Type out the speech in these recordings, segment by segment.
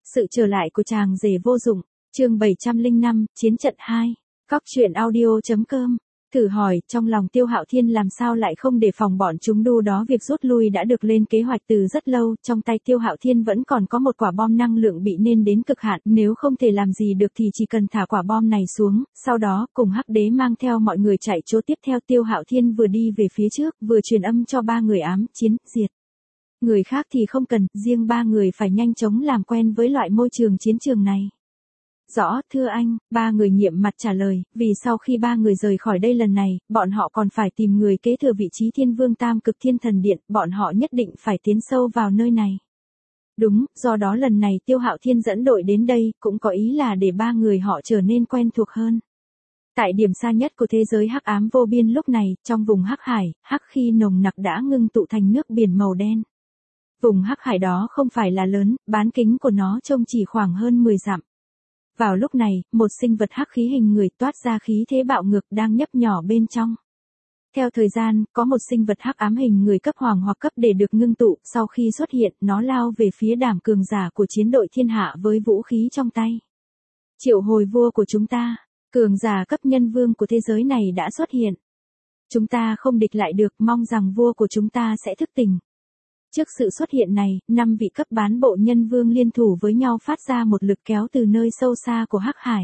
Sự trở lại của chàng rể vô dụng, chương 705, chiến trận 2. Cóc truyện audio.com. Thử hỏi, trong lòng Tiêu Hạo Thiên làm sao lại không đề phòng bọn chúng đu đó, việc rút lui đã được lên kế hoạch từ rất lâu, trong tay Tiêu Hạo Thiên vẫn còn có một quả bom năng lượng bị nên đến cực hạn, nếu không thể làm gì được thì chỉ cần thả quả bom này xuống, sau đó cùng Hắc Đế mang theo mọi người chạy chỗ tiếp theo. Tiêu Hạo Thiên vừa đi về phía trước, vừa truyền âm cho ba người ám chiến, diệt. Người khác thì không cần, riêng ba người phải nhanh chóng làm quen với loại môi trường chiến trường này. Rõ, thưa anh, ba người nhiệm mặt trả lời, vì sau khi ba người rời khỏi đây lần này, bọn họ còn phải tìm người kế thừa vị trí Thiên Vương Tam Cực Thiên Thần Điện, bọn họ nhất định phải tiến sâu vào nơi này. Đúng, do đó lần này Tiêu Hạo Thiên dẫn đội đến đây, cũng có ý là để ba người họ trở nên quen thuộc hơn. Tại điểm xa nhất của thế giới hắc ám vô biên lúc này, trong vùng hắc hải, hắc khí nồng nặc đã ngưng tụ thành nước biển màu đen. Vùng hắc hải đó không phải là lớn, bán kính của nó trông chỉ khoảng hơn 10 dặm. Vào lúc này, một sinh vật hắc khí hình người toát ra khí thế bạo ngược đang nhấp nhỏ bên trong. Theo thời gian, có một sinh vật hắc ám hình người cấp hoàng hoặc cấp để được ngưng tụ, sau khi xuất hiện, nó lao về phía đám cường giả của chiến đội thiên hạ với vũ khí trong tay. Triệu hồi vua của chúng ta, cường giả cấp nhân vương của thế giới này đã xuất hiện. Chúng ta không địch lại được, mong rằng vua của chúng ta sẽ thức tỉnh. Trước sự xuất hiện này, 5 vị cấp bán bộ nhân vương liên thủ với nhau phát ra một lực kéo từ nơi sâu xa của hắc hải.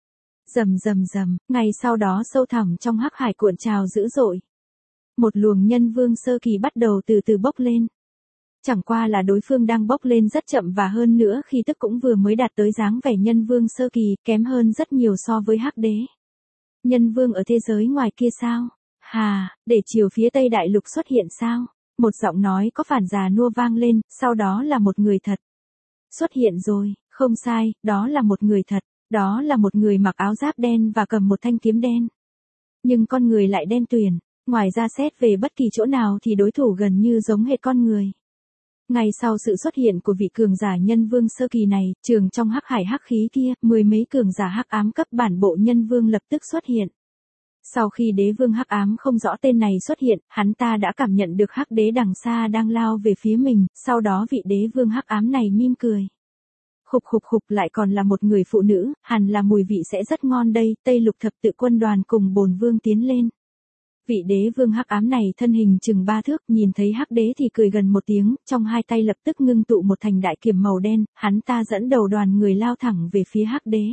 Rầm rầm rầm, ngay sau đó sâu thẳm trong hắc hải cuộn trào dữ dội. Một luồng nhân vương sơ kỳ bắt đầu từ từ bốc lên. Chẳng qua là đối phương đang bốc lên rất chậm và hơn nữa khi tức cũng vừa mới đạt tới dáng vẻ nhân vương sơ kỳ, kém hơn rất nhiều so với hắc đế. Nhân vương ở thế giới ngoài kia sao? Hà, để chiều phía Tây Đại Lục xuất hiện sao? Một giọng nói có phản già nua vang lên, sau đó là một người thật. Xuất hiện rồi, không sai, đó là một người thật, đó là một người mặc áo giáp đen và cầm một thanh kiếm đen. Nhưng con người lại đen tuyền, ngoài ra xét về bất kỳ chỗ nào thì đối thủ gần như giống hệt con người. Ngay sau sự xuất hiện của vị cường giả nhân vương sơ kỳ này, trường trong hắc hải hắc khí kia, 10 mấy cường giả hắc ám cấp bản bộ nhân vương lập tức xuất hiện. Sau khi đế vương hắc ám không rõ tên này xuất hiện, hắn ta đã cảm nhận được hắc đế đằng xa đang lao về phía mình, sau đó vị đế vương hắc ám này mỉm cười. Khục khục khục, lại còn là một người phụ nữ, hẳn là mùi vị sẽ rất ngon đây. Tây Lục thập tự quân đoàn cùng bổn vương tiến lên. Vị đế vương hắc ám này thân hình chừng 3 thước, nhìn thấy hắc đế thì cười gần một tiếng, trong hai tay lập tức ngưng tụ một thành đại kiếm màu đen, hắn ta dẫn đầu đoàn người lao thẳng về phía hắc đế.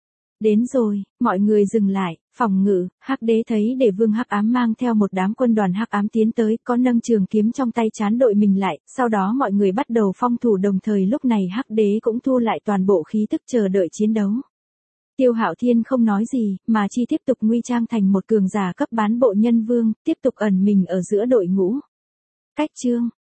Đến rồi, mọi người dừng lại, phòng ngự. Hắc đế thấy để vương hắc ám mang theo một đám quân đoàn hắc ám tiến tới, có nâng trường kiếm trong tay chán đội mình lại, sau đó mọi người bắt đầu phong thủ, đồng thời lúc này hắc đế cũng thu lại toàn bộ khí tức chờ đợi chiến đấu. Tiêu Hạo Thiên không nói gì, mà chỉ tiếp tục nguy trang thành một cường giả cấp bán bộ nhân vương, tiếp tục ẩn mình ở giữa đội ngũ. Cách chương